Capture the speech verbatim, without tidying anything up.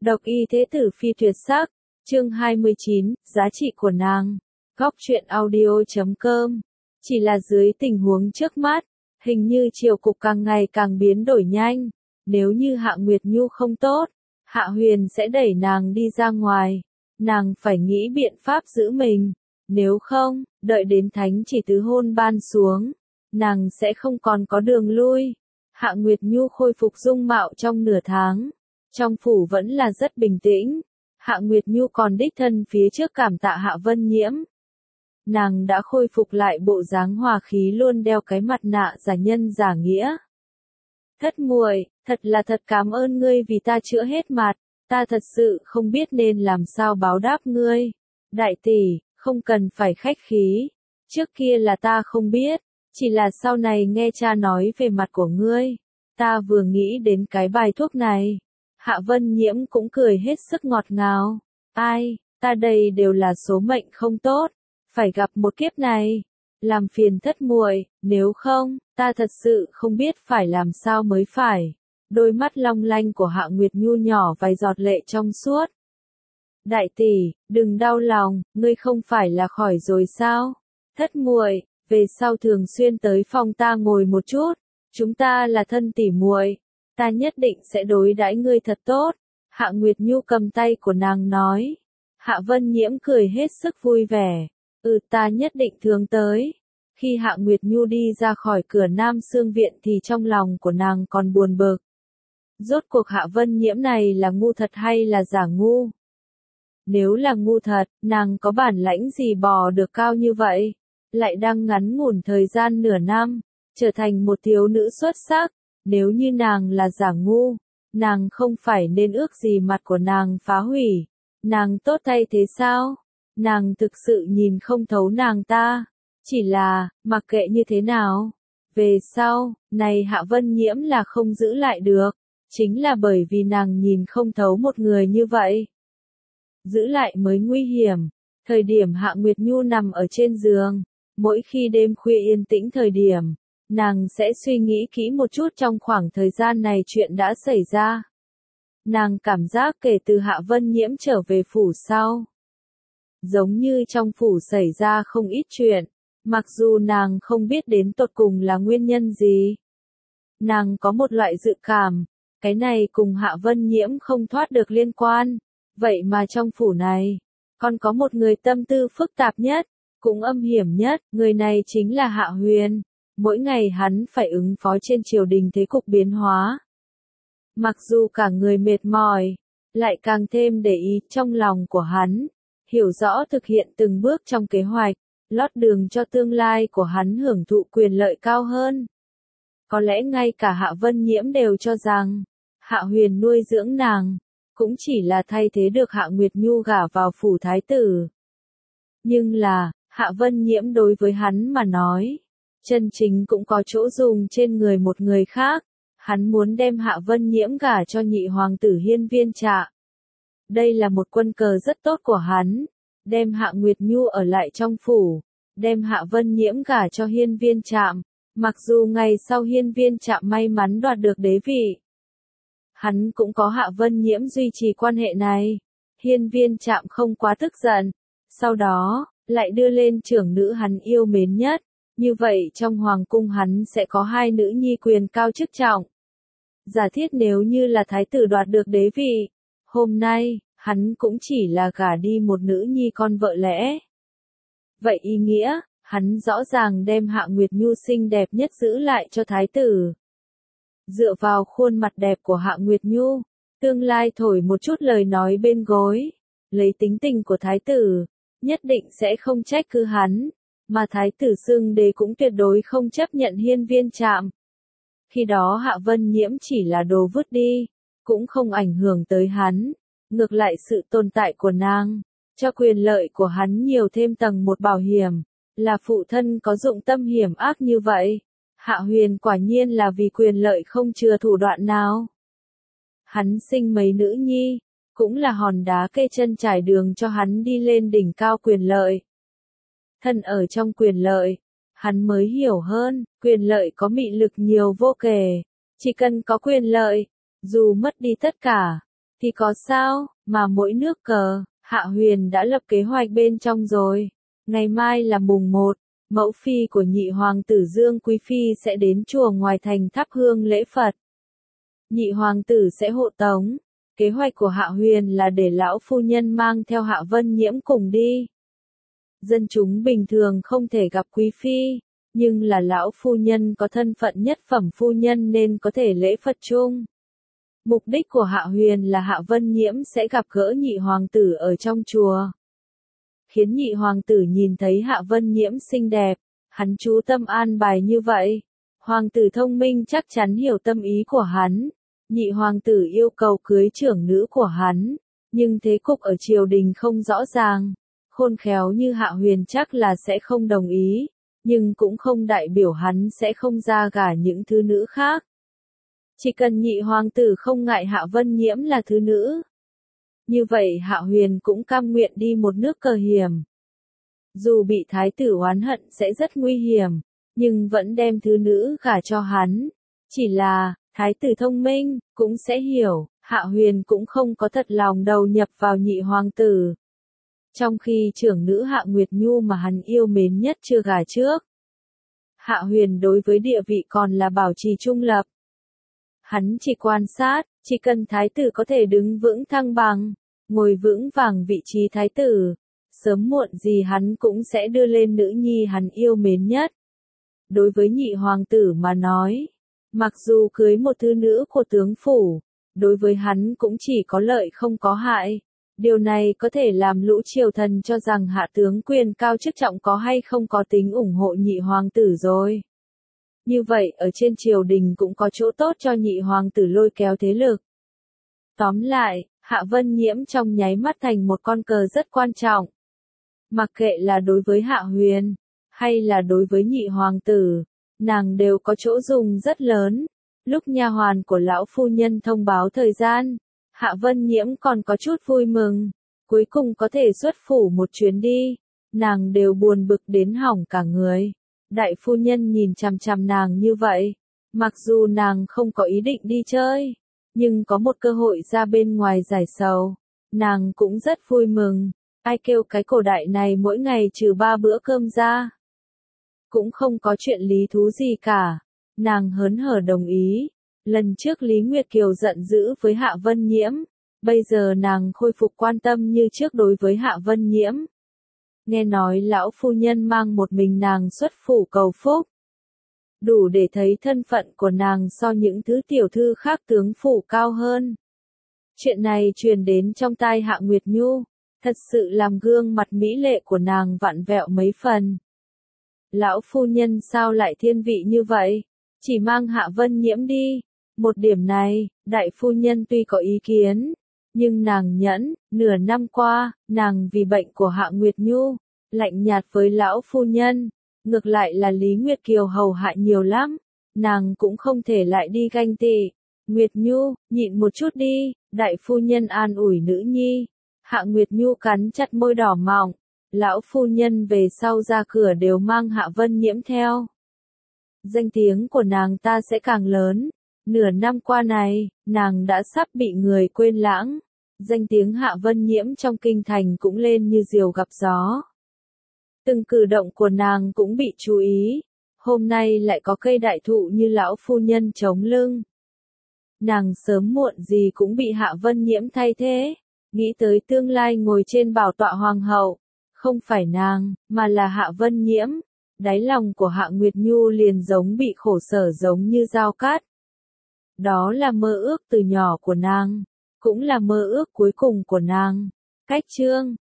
Độc y thế tử phi tuyệt sắc, chương hai mươi chín, giá trị của nàng. Góc truyện audio chấm com. Chỉ là dưới tình huống trước mắt, hình như triều cục càng ngày càng biến đổi nhanh. Nếu như Hạ Nguyệt Nhu không tốt, Hạ Huyền sẽ đẩy nàng đi ra ngoài. Nàng phải nghĩ biện pháp giữ mình. Nếu không, đợi đến thánh chỉ tứ hôn ban xuống, nàng sẽ không còn có đường lui. Hạ Nguyệt Nhu khôi phục dung mạo trong nửa tháng. Trong phủ vẫn là rất bình tĩnh. Hạ Nguyệt Nhu còn đích thân phía trước cảm tạ Hạ Vân Nhiễm. Nàng đã khôi phục lại bộ dáng hòa khí, luôn đeo cái mặt nạ giả nhân giả nghĩa. Thất muội, thật là thật cảm ơn ngươi vì ta chữa hết mặt, ta thật sự không biết nên làm sao báo đáp ngươi. Đại tỷ, không cần phải khách khí, trước kia là ta không biết, chỉ là sau này nghe cha nói về mặt của ngươi, ta vừa nghĩ đến cái bài thuốc này. Hạ Vân Nhiễm cũng cười hết sức ngọt ngào. Ai, ta đây đều là số mệnh không tốt, phải gặp một kiếp này. Làm phiền thất muội, nếu không, ta thật sự không biết phải làm sao mới phải. Đôi mắt long lanh của Hạ Nguyệt Nhu nhỏ vài giọt lệ trong suốt. Đại tỷ, đừng đau lòng, ngươi không phải là khỏi rồi sao? Thất muội, về sau thường xuyên tới phòng ta ngồi một chút, chúng ta là thân tỉ muội. Ta nhất định sẽ đối đãi ngươi thật tốt. Hạ Nguyệt Nhu cầm tay của nàng nói. Hạ Vân Nhiễm cười hết sức vui vẻ. Ừ, ta nhất định thường tới. Khi Hạ Nguyệt Nhu đi ra khỏi cửa Nam Xương Viện thì trong lòng của nàng còn buồn bực. Rốt cuộc Hạ Vân Nhiễm này là ngu thật hay là giả ngu? Nếu là ngu thật, nàng có bản lãnh gì bò được cao như vậy? Lại đang ngắn ngủn thời gian nửa năm, trở thành một thiếu nữ xuất sắc. Nếu như nàng là giả ngu, nàng không phải nên ước gì mặt của nàng phá hủy. Nàng tốt tay thế sao? Nàng thực sự nhìn không thấu nàng ta. Chỉ là, mặc kệ như thế nào. Về sau, này Hạ Vân Nhiễm là không giữ lại được. Chính là bởi vì nàng nhìn không thấu một người như vậy. Giữ lại mới nguy hiểm. Thời điểm Hạ Nguyệt Nhu nằm ở trên giường, mỗi khi đêm khuya yên tĩnh thời điểm, nàng sẽ suy nghĩ kỹ một chút trong khoảng thời gian này chuyện đã xảy ra. Nàng cảm giác kể từ Hạ Vân Nhiễm trở về phủ sau, giống như trong phủ xảy ra không ít chuyện, mặc dù nàng không biết đến tột cùng là nguyên nhân gì. Nàng có một loại dự cảm, cái này cùng Hạ Vân Nhiễm không thoát được liên quan. Vậy mà trong phủ này, còn có một người tâm tư phức tạp nhất, cũng âm hiểm nhất, người này chính là Hạ Huyền. Mỗi ngày hắn phải ứng phó trên triều đình thế cục biến hóa. Mặc dù cả người mệt mỏi, lại càng thêm để ý trong lòng của hắn, hiểu rõ thực hiện từng bước trong kế hoạch, lót đường cho tương lai của hắn hưởng thụ quyền lợi cao hơn. Có lẽ ngay cả Hạ Vân Nhiễm đều cho rằng, Hạ Huyền nuôi dưỡng nàng, cũng chỉ là thay thế được Hạ Nguyệt Nhu gả vào phủ thái tử. Nhưng là, Hạ Vân Nhiễm đối với hắn mà nói, chân chính cũng có chỗ dùng trên người một người khác. Hắn muốn đem Hạ Vân Nhiễm gả cho nhị hoàng tử Hiên Viên Trạ. Đây là một quân cờ rất tốt của hắn. Đem Hạ Nguyệt Nhu ở lại trong phủ. Đem Hạ Vân Nhiễm gả cho Hiên Viên Trạm. Mặc dù ngày sau Hiên Viên Trạm may mắn đoạt được đế vị, hắn cũng có Hạ Vân Nhiễm duy trì quan hệ này. Hiên Viên Trạm không quá tức giận. Sau đó, lại đưa lên trưởng nữ hắn yêu mến nhất. Như vậy trong hoàng cung hắn sẽ có hai nữ nhi quyền cao chức trọng. Giả thiết nếu như là thái tử đoạt được đế vị, hôm nay, hắn cũng chỉ là gả đi một nữ nhi con vợ lẽ. Vậy ý nghĩa, hắn rõ ràng đem Hạ Nguyệt Nhu xinh đẹp nhất giữ lại cho thái tử. Dựa vào khuôn mặt đẹp của Hạ Nguyệt Nhu, tương lai thổi một chút lời nói bên gối, lấy tính tình của thái tử, nhất định sẽ không trách cứ hắn. Mà thái tử xưng đế cũng tuyệt đối không chấp nhận Hiên Viên Trạm. Khi đó Hạ Vân Nhiễm chỉ là đồ vứt đi, cũng không ảnh hưởng tới hắn. Ngược lại sự tồn tại của nàng, cho quyền lợi của hắn nhiều thêm tầng một bảo hiểm. Là phụ thân có dụng tâm hiểm ác như vậy. Hạ Huyền quả nhiên là vì quyền lợi không chừa thủ đoạn nào. Hắn sinh mấy nữ nhi, cũng là hòn đá kê chân trải đường cho hắn đi lên đỉnh cao quyền lợi. Thân ở trong quyền lợi, hắn mới hiểu hơn, quyền lợi có mị lực nhiều vô kể. Chỉ cần có quyền lợi, dù mất đi tất cả, Thì có sao, mà mỗi nước cờ, Hạ Huyền đã lập kế hoạch bên trong rồi. Ngày mai là mùng một, mẫu phi của nhị hoàng tử Dương Quý Phi sẽ đến chùa ngoài thành thắp hương lễ Phật. Nhị hoàng tử sẽ hộ tống. Kế hoạch của Hạ Huyền là để lão phu nhân mang theo Hạ Vân Nhiễm cùng đi. Dân chúng bình thường không thể gặp Quý Phi, nhưng là lão phu nhân có thân phận nhất phẩm phu nhân nên có thể lễ Phật chung. Mục đích của Hạ Huyền là Hạ Vân Nhiễm sẽ gặp gỡ nhị hoàng tử ở trong chùa. Khiến nhị hoàng tử nhìn thấy Hạ Vân Nhiễm xinh đẹp, hắn chú tâm an bài như vậy. Hoàng tử thông minh chắc chắn hiểu tâm ý của hắn. Nhị hoàng tử yêu cầu cưới trưởng nữ của hắn, nhưng thế cục ở triều đình không rõ ràng. Khôn khéo như Hạ Huyền chắc là sẽ không đồng ý, nhưng cũng không đại biểu hắn sẽ không ra gả những thứ nữ khác. Chỉ cần nhị hoàng tử không ngại Hạ Vân Nhiễm là thứ nữ. Như vậy Hạ Huyền cũng cam nguyện đi một nước cờ hiểm. Dù bị thái tử oán hận sẽ rất nguy hiểm, nhưng vẫn đem thứ nữ gả cho hắn. Chỉ là, thái tử thông minh, cũng sẽ hiểu, Hạ Huyền cũng không có thật lòng đầu nhập vào nhị hoàng tử. Trong khi trưởng nữ Hạ Nguyệt Nhu mà hắn yêu mến nhất chưa gả trước. Hạ Huyền đối với địa vị còn là bảo trì trung lập. Hắn chỉ quan sát, chỉ cần thái tử có thể đứng vững thăng bằng, ngồi vững vàng vị trí thái tử, sớm muộn gì hắn cũng sẽ đưa lên nữ nhi hắn yêu mến nhất. Đối với nhị hoàng tử mà nói, mặc dù cưới một thư nữ của tướng phủ, đối với hắn cũng chỉ có lợi không có hại. Điều này có thể làm lũ triều thần cho rằng hạ tướng quyền cao chức trọng có hay không có tính ủng hộ nhị hoàng tử rồi. Như vậy ở trên triều đình cũng có chỗ tốt cho nhị hoàng tử lôi kéo thế lực. Tóm lại, Hạ Vân Nhiễm trong nháy mắt thành một con cờ rất quan trọng. Mặc kệ là đối với Hạ Huyền, hay là đối với nhị hoàng tử, nàng đều có chỗ dùng rất lớn. Lúc nha hoàn của lão phu nhân thông báo thời gian, Hạ Vân Nhiễm còn có chút vui mừng, cuối cùng có thể xuất phủ một chuyến đi, nàng đều buồn bực đến hỏng cả người. Đại phu nhân nhìn chằm chằm nàng như vậy, mặc dù nàng không có ý định đi chơi, nhưng có một cơ hội ra bên ngoài giải sầu, nàng cũng rất vui mừng. Ai kêu cái cổ đại này mỗi ngày trừ ba bữa cơm ra, cũng không có chuyện lý thú gì cả. Nàng hớn hở đồng ý. Lần trước Lý Nguyệt Kiều giận dữ với Hạ Vân Nhiễm, bây giờ nàng khôi phục quan tâm như trước đối với Hạ Vân Nhiễm. Nghe nói lão phu nhân mang một mình nàng xuất phủ cầu phúc. Đủ để thấy thân phận của nàng so những thứ tiểu thư khác tướng phủ cao hơn. Chuyện này truyền đến trong tai Hạ Nguyệt Nhu, thật sự làm gương mặt mỹ lệ của nàng vặn vẹo mấy phần. Lão phu nhân sao lại thiên vị như vậy? Chỉ mang Hạ Vân Nhiễm đi. Một điểm này, đại phu nhân tuy có ý kiến, nhưng nàng nhẫn. Nửa năm qua, nàng vì bệnh của Hạ Nguyệt Nhu, lạnh nhạt với lão phu nhân. Ngược lại là Lý Nguyệt Kiều hầu hạ nhiều lắm, nàng cũng không thể lại đi ganh tị. Nguyệt Nhu, nhịn một chút đi, đại phu nhân an ủi nữ nhi. Hạ Nguyệt Nhu cắn chặt môi đỏ mọng, lão phu nhân về sau ra cửa đều mang Hạ Vân Nhiễm theo. Danh tiếng của nàng ta sẽ càng lớn. Nửa năm qua này, nàng đã sắp bị người quên lãng. Danh tiếng Hạ Vân Nhiễm trong kinh thành cũng lên như diều gặp gió. Từng cử động của nàng cũng bị chú ý. Hôm nay lại có cây đại thụ như lão phu nhân chống lưng. Nàng sớm muộn gì cũng bị Hạ Vân Nhiễm thay thế. Nghĩ tới tương lai ngồi trên bảo tọa hoàng hậu. Không phải nàng, mà là Hạ Vân Nhiễm. Đáy lòng của Hạ Nguyệt Nhu liền giống bị khổ sở giống như dao cát. Đó là mơ ước từ nhỏ của nàng, cũng là mơ ước cuối cùng của nàng. Cách chương